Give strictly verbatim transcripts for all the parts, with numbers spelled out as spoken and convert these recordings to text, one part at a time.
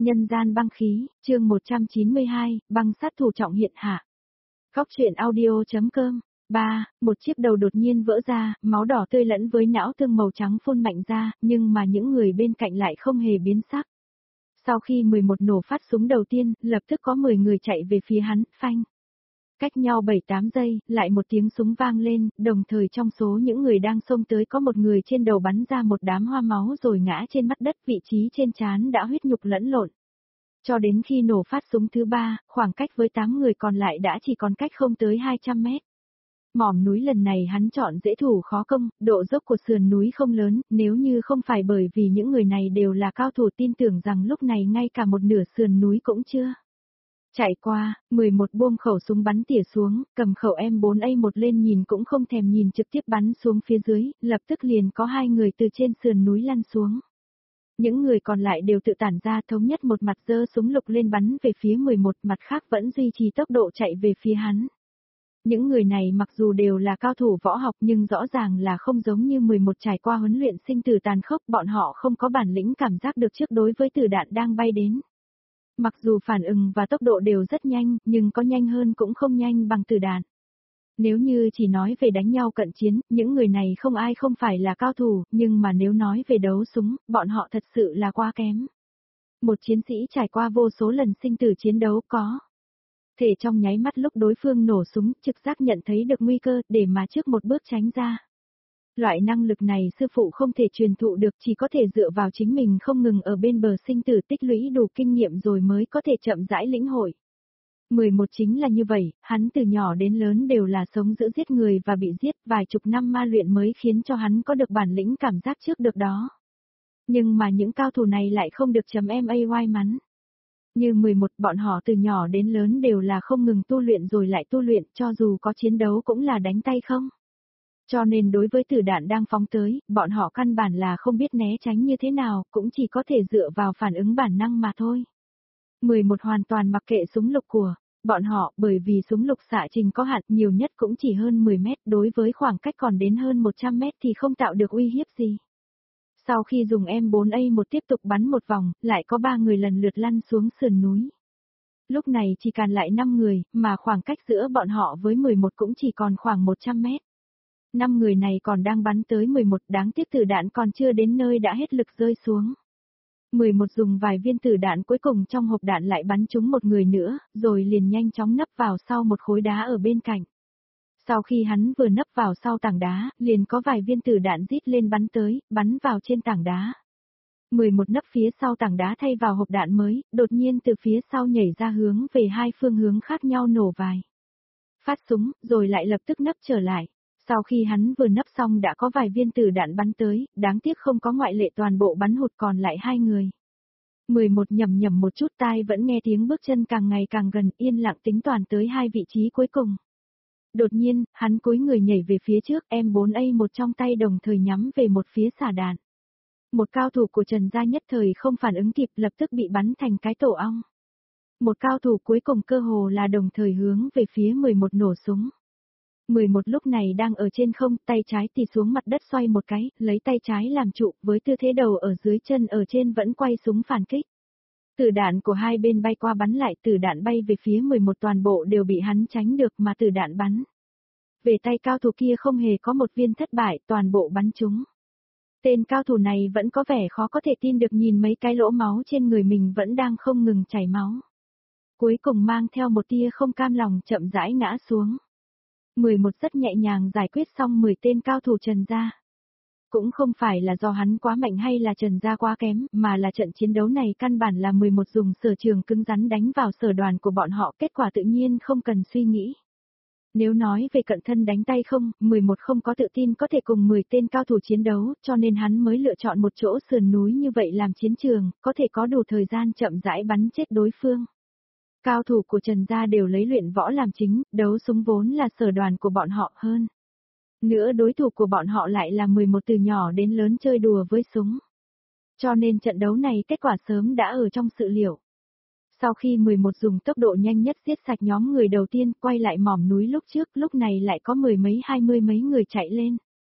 Nhân gian băng khí, chương một trăm chín mươi hai, băng sát thủ trọng hiện hạ. Góc truyện audio.com. ba. Một chiếc đầu đột nhiên vỡ ra, máu đỏ tươi lẫn với não tương màu trắng phun mạnh ra, nhưng mà những người bên cạnh lại không hề biến sắc. Sau khi mười một nổ phát súng đầu tiên, lập tức có mười người chạy về phía hắn, phanh. Cách nhau bảy tám giây, lại một tiếng súng vang lên, đồng thời trong số những người đang xông tới có một người trên đầu bắn ra một đám hoa máu rồi ngã trên mặt đất, vị trí trên trán đã huyết nhục lẫn lộn. Cho đến khi nổ phát súng thứ ba, khoảng cách với tám người còn lại đã chỉ còn cách không tới hai trăm mét. Mỏm núi lần này hắn chọn dễ thủ khó công, độ dốc của sườn núi không lớn, nếu như không phải bởi vì những người này đều là cao thủ tin tưởng rằng lúc này ngay cả một nửa sườn núi cũng chưa. Chạy qua, mười một buông khẩu súng bắn tỉa xuống, cầm khẩu M bốn A một lên nhìn cũng không thèm nhìn trực tiếp bắn xuống phía dưới, lập tức liền có hai người từ trên sườn núi lăn xuống. Những người còn lại đều tự tản ra thống nhất một mặt giơ súng lục lên bắn về phía mười một, mặt khác vẫn duy trì tốc độ chạy về phía hắn. Những người này mặc dù đều là cao thủ võ học nhưng rõ ràng là không giống như mười một trải qua huấn luyện sinh tử tàn khốc, bọn họ không có bản lĩnh cảm giác được trước đối với tử đạn đang bay đến. Mặc dù phản ứng và tốc độ đều rất nhanh, nhưng có nhanh hơn cũng không nhanh bằng tử đạn. Nếu như chỉ nói về đánh nhau cận chiến, những người này không ai không phải là cao thủ, nhưng mà nếu nói về đấu súng, bọn họ thật sự là quá kém. Một chiến sĩ trải qua vô số lần sinh tử chiến đấu có thể trong nháy mắt lúc đối phương nổ súng, trực giác nhận thấy được nguy cơ để mà trước một bước tránh ra. Loại năng lực này sư phụ không thể truyền thụ được, chỉ có thể dựa vào chính mình không ngừng ở bên bờ sinh tử tích lũy đủ kinh nghiệm rồi mới có thể chậm rãi lĩnh hội. mười một chính là như vậy, hắn từ nhỏ đến lớn đều là sống giữa giết người và bị giết, vài chục năm ma luyện mới khiến cho hắn có được bản lĩnh cảm giác trước được đó. Nhưng mà những cao thủ này lại không được chấm M A may mắn. Như mười một, bọn họ từ nhỏ đến lớn đều là không ngừng tu luyện rồi lại tu luyện, cho dù có chiến đấu cũng là đánh tay không. Cho nên đối với tử đạn đang phóng tới, bọn họ căn bản là không biết né tránh như thế nào, cũng chỉ có thể dựa vào phản ứng bản năng mà thôi. mười một hoàn toàn mặc kệ súng lục của bọn họ, bởi vì súng lục xạ trình có hạn, nhiều nhất cũng chỉ hơn mười mét, đối với khoảng cách còn đến hơn một trăm mét thì không tạo được uy hiếp gì. Sau khi dùng M bốn A một tiếp tục bắn một vòng, lại có ba người lần lượt lăn xuống sườn núi. Lúc này chỉ còn lại năm người, mà khoảng cách giữa bọn họ với mười một cũng chỉ còn khoảng một trăm mét. Năm người này còn đang bắn tới mười một, đáng tiếc tử đạn còn chưa đến nơi đã hết lực rơi xuống. mười một dùng vài viên tử đạn cuối cùng trong hộp đạn lại bắn trúng một người nữa, rồi liền nhanh chóng nấp vào sau một khối đá ở bên cạnh. Sau khi hắn vừa nấp vào sau tảng đá, liền có vài viên tử đạn rít lên bắn tới, bắn vào trên tảng đá. mười một nấp phía sau tảng đá thay vào hộp đạn mới, đột nhiên từ phía sau nhảy ra hướng về hai phương hướng khác nhau nổ vài phát súng, rồi lại lập tức nấp trở lại. Sau khi hắn vừa nấp xong đã có vài viên tử đạn bắn tới, đáng tiếc không có ngoại lệ, toàn bộ bắn hụt còn lại hai người. mười một nhầm nhầm một chút, tai vẫn nghe tiếng bước chân càng ngày càng gần, yên lặng tính toán tới hai vị trí cuối cùng. Đột nhiên, hắn cúi người nhảy về phía trước, M bốn A một trong tay đồng thời nhắm về một phía xả đạn. Một cao thủ của Trần gia nhất thời không phản ứng kịp, lập tức bị bắn thành cái tổ ong. Một cao thủ cuối cùng cơ hồ là đồng thời hướng về phía mười một nổ súng. mười một lúc này đang ở trên không, tay trái tì xuống mặt đất xoay một cái, lấy tay trái làm trụ, với tư thế đầu ở dưới chân ở trên vẫn quay súng phản kích. Tử đạn của hai bên bay qua bắn lại, tử đạn bay về phía mười một toàn bộ đều bị hắn tránh được mà tử đạn bắn về tay cao thủ kia không hề có một viên thất bại, toàn bộ bắn trúng. Tên cao thủ này vẫn có vẻ khó có thể tin được nhìn mấy cái lỗ máu trên người mình vẫn đang không ngừng chảy máu. Cuối cùng mang theo một tia không cam lòng chậm rãi ngã xuống. mười một rất nhẹ nhàng giải quyết xong mười tên cao thủ Trần gia. Cũng không phải là do hắn quá mạnh hay là Trần gia quá kém, mà là trận chiến đấu này căn bản là mười một dùng sở trường cứng rắn đánh vào sở đoàn của bọn họ, kết quả tự nhiên không cần suy nghĩ. Nếu nói về cận thân đánh tay không, mười một không có tự tin có thể cùng mười tên cao thủ chiến đấu, cho nên hắn mới lựa chọn một chỗ sườn núi như vậy làm chiến trường, có thể có đủ thời gian chậm rãi bắn chết đối phương. Cao thủ của Trần gia đều lấy luyện võ làm chính, đấu súng vốn là sở đoàn của bọn họ hơn. Nữa đối thủ của bọn họ lại là mười một từ nhỏ đến lớn chơi đùa với súng. Cho nên trận đấu này kết quả sớm đã ở trong sự liệu. Sau khi mười một dùng tốc độ nhanh nhất giết sạch nhóm người đầu tiên, quay lại mỏm núi lúc trước, lúc này lại có mười mấy hai mươi mấy người chạy lên.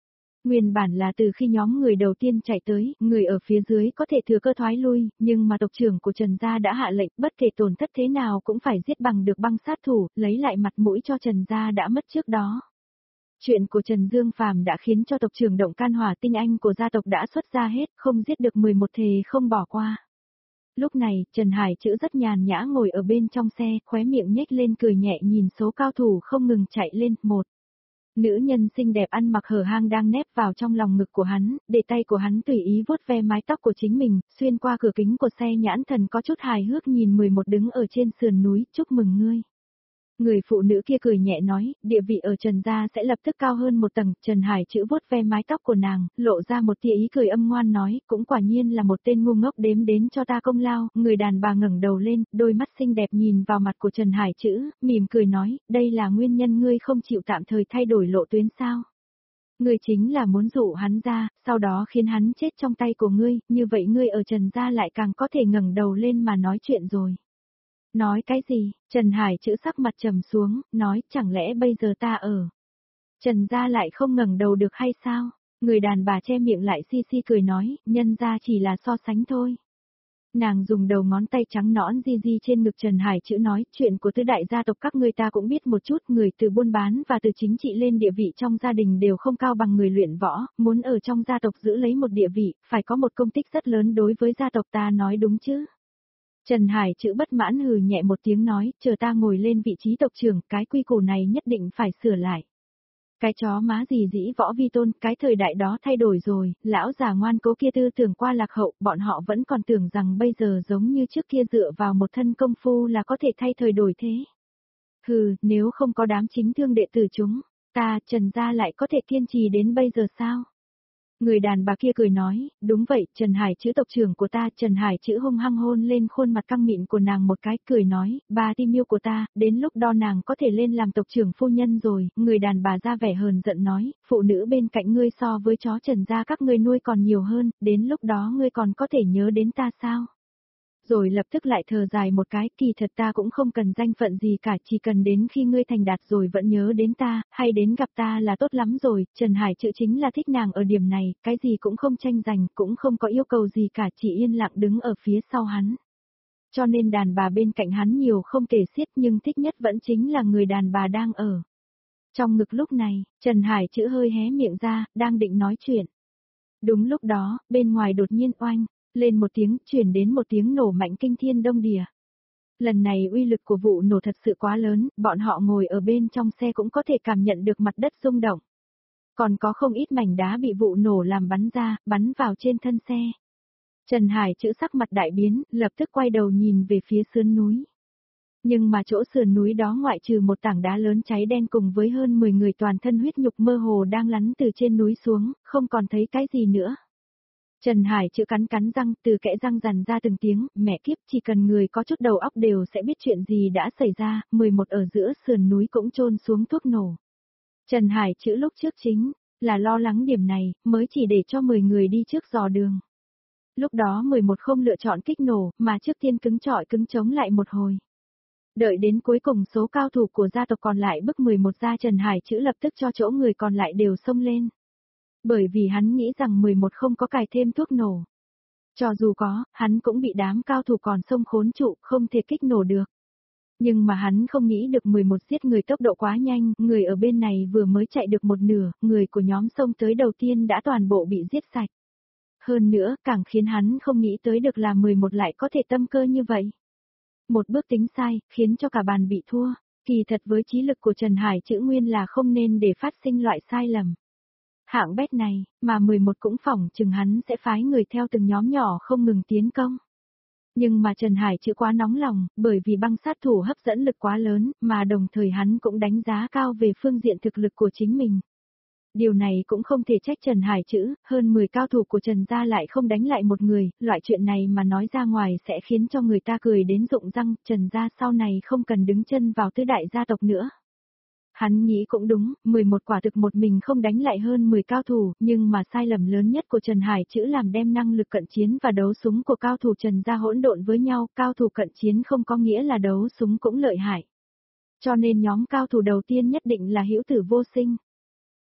Nguyên bản là từ khi nhóm người đầu tiên chạy tới, người ở phía dưới có thể thừa cơ thoái lui, nhưng mà tộc trưởng của Trần Gia đã hạ lệnh bất kể tổn thất thế nào cũng phải giết bằng được băng sát thủ, lấy lại mặt mũi cho Trần Gia đã mất trước đó. Chuyện của Trần Dương Phàm đã khiến cho tộc trưởng Động Can Hỏa tinh anh của gia tộc đã xuất ra hết, không giết được mười một thề không bỏ qua. Lúc này, Trần Hải Chữ rất nhàn nhã ngồi ở bên trong xe, khóe miệng nhếch lên cười nhẹ nhìn số cao thủ không ngừng chạy lên, một. Nữ nhân xinh đẹp ăn mặc hở hang đang nép vào trong lòng ngực của hắn, để tay của hắn tùy ý vuốt ve mái tóc của chính mình, xuyên qua cửa kính của xe nhãn thần có chút hài hước nhìn mười một đứng ở trên sườn núi, chúc mừng ngươi. Người phụ nữ kia cười nhẹ nói, địa vị ở Trần Gia sẽ lập tức cao hơn một tầng, Trần Hải Chữ vuốt ve mái tóc của nàng, lộ ra một tia ý cười âm ngoan nói, cũng quả nhiên là một tên ngu ngốc đếm đến cho ta công lao, người đàn bà ngẩng đầu lên, đôi mắt xinh đẹp nhìn vào mặt của Trần Hải Chữ, mỉm cười nói, đây là nguyên nhân ngươi không chịu tạm thời thay đổi lộ tuyến sao? Ngươi chính là muốn dụ hắn ra, sau đó khiến hắn chết trong tay của ngươi, như vậy ngươi ở Trần Gia lại càng có thể ngẩng đầu lên mà nói chuyện rồi. Nói cái gì? Trần Hải Chữ sắc mặt trầm xuống, nói chẳng lẽ bây giờ ta ở Trần Gia lại không ngẩng đầu được hay sao? Người đàn bà che miệng lại si si cười nói, nhân ra chỉ là so sánh thôi. Nàng dùng đầu ngón tay trắng nõn di di trên ngực Trần Hải Chữ nói, chuyện của tứ đại gia tộc các ngươi ta cũng biết một chút, người từ buôn bán và từ chính trị lên địa vị trong gia đình đều không cao bằng người luyện võ, muốn ở trong gia tộc giữ lấy một địa vị, phải có một công tích rất lớn đối với gia tộc ta nói đúng chứ? Trần Hải Chữ bất mãn hừ nhẹ một tiếng nói, chờ ta ngồi lên vị trí tộc trưởng, cái quy củ này nhất định phải sửa lại. Cái chó má gì dĩ võ vi tôn, cái thời đại đó thay đổi rồi, lão già ngoan cố kia tư tưởng qua lạc hậu, bọn họ vẫn còn tưởng rằng bây giờ giống như trước kia dựa vào một thân công phu là có thể thay thời đổi thế. Hừ, nếu không có đám chính thương đệ tử chúng, ta, Trần Gia lại có thể kiên trì đến bây giờ sao? Người đàn bà kia cười nói, đúng vậy, Trần Hải Chữ tộc trưởng của ta, Trần Hải Chữ hung hăng hôn lên khuôn mặt căng mịn của nàng một cái, cười nói, bà tim yêu của ta, đến lúc đó nàng có thể lên làm tộc trưởng phu nhân rồi, người đàn bà ra vẻ hờn giận nói, phụ nữ bên cạnh ngươi so với chó Trần Gia các ngươi nuôi còn nhiều hơn, đến lúc đó ngươi còn có thể nhớ đến ta sao? Rồi lập tức lại thở dài một cái, kỳ thật ta cũng không cần danh phận gì cả, chỉ cần đến khi ngươi thành đạt rồi vẫn nhớ đến ta, hay đến gặp ta là tốt lắm rồi, Trần Hải Chữ chính là thích nàng ở điểm này, cái gì cũng không tranh giành, cũng không có yêu cầu gì cả, chỉ yên lặng đứng ở phía sau hắn. Cho nên đàn bà bên cạnh hắn nhiều không kể xiết nhưng thích nhất vẫn chính là người đàn bà đang ở trong ngực lúc này, Trần Hải Chữ hơi hé miệng ra, đang định nói chuyện. Đúng lúc đó, bên ngoài đột nhiên oanh lên một tiếng, truyền đến một tiếng nổ mạnh kinh thiên đông địa. Lần này uy lực của vụ nổ thật sự quá lớn, bọn họ ngồi ở bên trong xe cũng có thể cảm nhận được mặt đất rung động. Còn có không ít mảnh đá bị vụ nổ làm bắn ra, bắn vào trên thân xe. Trần Hải Chữ sắc mặt đại biến, lập tức quay đầu nhìn về phía sườn núi. Nhưng mà chỗ sườn núi đó ngoại trừ một tảng đá lớn cháy đen cùng với hơn mười người toàn thân huyết nhục mơ hồ đang lắn từ trên núi xuống, không còn thấy cái gì nữa. Trần Hải Chữ cắn cắn răng, từ kẽ răng rằn ra từng tiếng, mẹ kiếp, chỉ cần người có chút đầu óc đều sẽ biết chuyện gì đã xảy ra, mười một ở giữa sườn núi cũng chôn xuống thuốc nổ. Trần Hải Chữ lúc trước chính là lo lắng điểm này, mới chỉ để cho mười người đi trước dò đường. Lúc đó mười một không lựa chọn kích nổ, mà trước tiên cứng trọi cứng chống lại một hồi. Đợi đến cuối cùng số cao thủ của gia tộc còn lại bức mười một ra, Trần Hải Chữ lập tức cho chỗ người còn lại đều xông lên. Bởi vì hắn nghĩ rằng mười một không có cài thêm thuốc nổ. Cho dù có, hắn cũng bị đám cao thủ còn xông khốn trụ, không thể kích nổ được. Nhưng mà hắn không nghĩ được mười một giết người tốc độ quá nhanh, người ở bên này vừa mới chạy được một nửa, người của nhóm xông tới đầu tiên đã toàn bộ bị giết sạch. Hơn nữa, càng khiến hắn không nghĩ tới được là mười một lại có thể tâm cơ như vậy. Một bước tính sai, khiến cho cả bàn bị thua. Kỳ thật với trí lực của Trần Hải Chữ nguyên là không nên để phát sinh loại sai lầm. Hạng bét này, mà mười một cũng phỏng chừng hắn sẽ phái người theo từng nhóm nhỏ không ngừng tiến công. Nhưng mà Trần Hải Chữ quá nóng lòng, bởi vì băng sát thủ hấp dẫn lực quá lớn, mà đồng thời hắn cũng đánh giá cao về phương diện thực lực của chính mình. Điều này cũng không thể trách Trần Hải Chữ, hơn mười cao thủ của Trần gia lại không đánh lại một người, loại chuyện này mà nói ra ngoài sẽ khiến cho người ta cười đến rụng răng, Trần gia sau này không cần đứng chân vào tứ đại gia tộc nữa. Hắn nghĩ cũng đúng, mười một quả thực một mình không đánh lại hơn mười cao thủ, nhưng mà sai lầm lớn nhất của Trần Hải Chữ làm đem năng lực cận chiến và đấu súng của cao thủ Trần gia hỗn độn với nhau, cao thủ cận chiến không có nghĩa là đấu súng cũng lợi hại. Cho nên nhóm cao thủ đầu tiên nhất định là Hữu Tử Vô Sinh.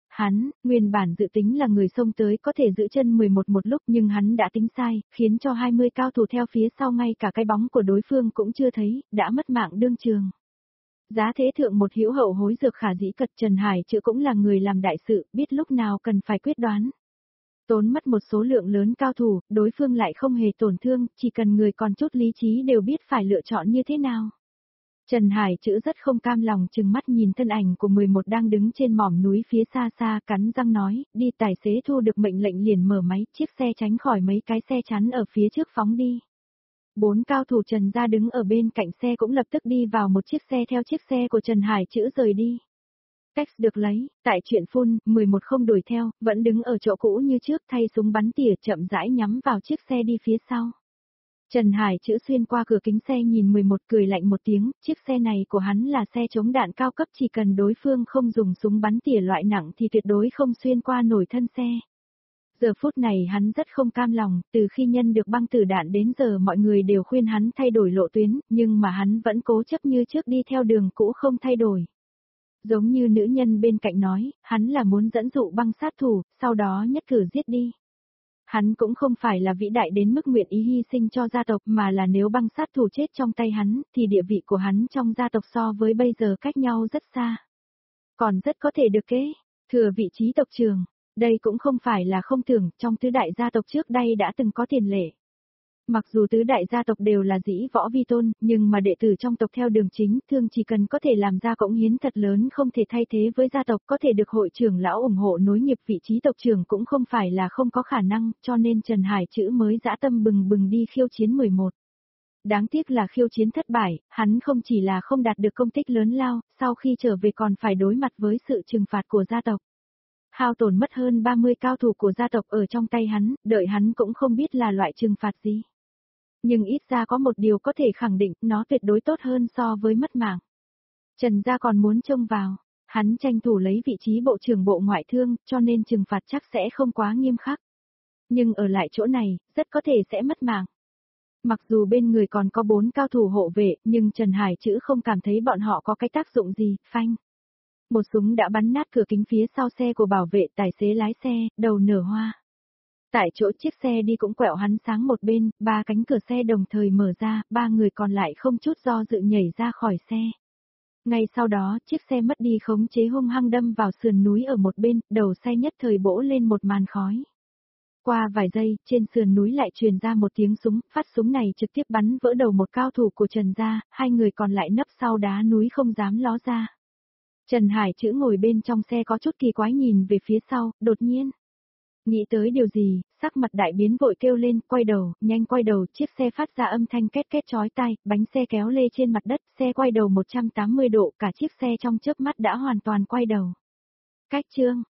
Hắn, nguyên bản dự tính là người xông tới có thể giữ chân mười một một lúc nhưng hắn đã tính sai, khiến cho hai mươi cao thủ theo phía sau ngay cả cái bóng của đối phương cũng chưa thấy, đã mất mạng đương trường. Giá thế thượng một hữu hậu hối dược khả dĩ cật Trần Hải Chữ cũng là người làm đại sự, biết lúc nào cần phải quyết đoán. Tốn mất một số lượng lớn cao thủ, đối phương lại không hề tổn thương, chỉ cần người còn chút lý trí đều biết phải lựa chọn như thế nào. Trần Hải Chữ rất không cam lòng chừng mắt nhìn thân ảnh của mười một đang đứng trên mỏm núi phía xa xa, cắn răng nói, đi. Tài xế thu được mệnh lệnh liền mở máy, chiếc xe tránh khỏi mấy cái xe chắn ở phía trước phóng đi. Bốn cao thủ Trần gia đứng ở bên cạnh xe cũng lập tức đi vào một chiếc xe theo chiếc xe của Trần Hải Chữ rời đi. Cách được lấy, tại chuyện phun, mười một không đuổi theo, vẫn đứng ở chỗ cũ như trước thay súng bắn tỉa chậm rãi nhắm vào chiếc xe đi phía sau. Trần Hải Chữ xuyên qua cửa kính xe nhìn mười một cười lạnh một tiếng, chiếc xe này của hắn là xe chống đạn cao cấp, chỉ cần đối phương không dùng súng bắn tỉa loại nặng thì tuyệt đối không xuyên qua nổi thân xe. Giờ phút này hắn rất không cam lòng, từ khi nhân được băng tử đạn đến giờ mọi người đều khuyên hắn thay đổi lộ tuyến, nhưng mà hắn vẫn cố chấp như trước đi theo đường cũ không thay đổi. Giống như nữ nhân bên cạnh nói, hắn là muốn dẫn dụ băng sát thủ, sau đó nhất cử giết đi. Hắn cũng không phải là vĩ đại đến mức nguyện ý hy sinh cho gia tộc mà là nếu băng sát thủ chết trong tay hắn, thì địa vị của hắn trong gia tộc so với bây giờ cách nhau rất xa. Còn rất có thể được kế, thừa vị trí tộc trưởng, đây cũng không phải là không tưởng, trong tứ đại gia tộc trước đây đã từng có tiền lệ. Mặc dù tứ đại gia tộc đều là dĩ võ vi tôn, nhưng mà đệ tử trong tộc theo đường chính, thường chỉ cần có thể làm ra cống hiến thật lớn không thể thay thế với gia tộc, có thể được hội trưởng lão ủng hộ nối nghiệp vị trí tộc trưởng cũng không phải là không có khả năng, cho nên Trần Hải Chữ mới dã tâm bừng bừng đi khiêu chiến mười một. Đáng tiếc là khiêu chiến thất bại, hắn không chỉ là không đạt được công tích lớn lao, sau khi trở về còn phải đối mặt với sự trừng phạt của gia tộc. Hao tổn mất hơn ba mươi cao thủ của gia tộc ở trong tay hắn, đợi hắn cũng không biết là loại trừng phạt gì. Nhưng ít ra có một điều có thể khẳng định, nó tuyệt đối tốt hơn so với mất mạng. Trần gia còn muốn trông vào, hắn tranh thủ lấy vị trí bộ trưởng bộ ngoại thương, cho nên trừng phạt chắc sẽ không quá nghiêm khắc. Nhưng ở lại chỗ này, rất có thể sẽ mất mạng. Mặc dù bên người còn có bốn cao thủ hộ vệ, nhưng Trần Hải Chữ không cảm thấy bọn họ có cái tác dụng gì, phanh. Một súng đã bắn nát cửa kính phía sau xe của bảo vệ, tài xế lái xe, đầu nở hoa. Tại chỗ chiếc xe đi cũng quẹo hắn sáng một bên, ba cánh cửa xe đồng thời mở ra, ba người còn lại không chút do dự nhảy ra khỏi xe. Ngay sau đó, chiếc xe mất đi khống chế hung hăng đâm vào sườn núi ở một bên, đầu xe nhất thời bỗ lên một màn khói. Qua vài giây, trên sườn núi lại truyền ra một tiếng súng, phát súng này trực tiếp bắn vỡ đầu một cao thủ của Trần gia, hai người còn lại nấp sau đá núi không dám ló ra. Trần Hải Chữ ngồi bên trong xe có chút kỳ quái nhìn về phía sau, đột nhiên. Nghĩ tới điều gì, sắc mặt đại biến vội kêu lên, quay đầu, nhanh quay đầu, chiếc xe phát ra âm thanh két két chói tai, bánh xe kéo lê trên mặt đất, xe quay đầu một trăm tám mươi độ, cả chiếc xe trong chớp mắt đã hoàn toàn quay đầu. Cách chương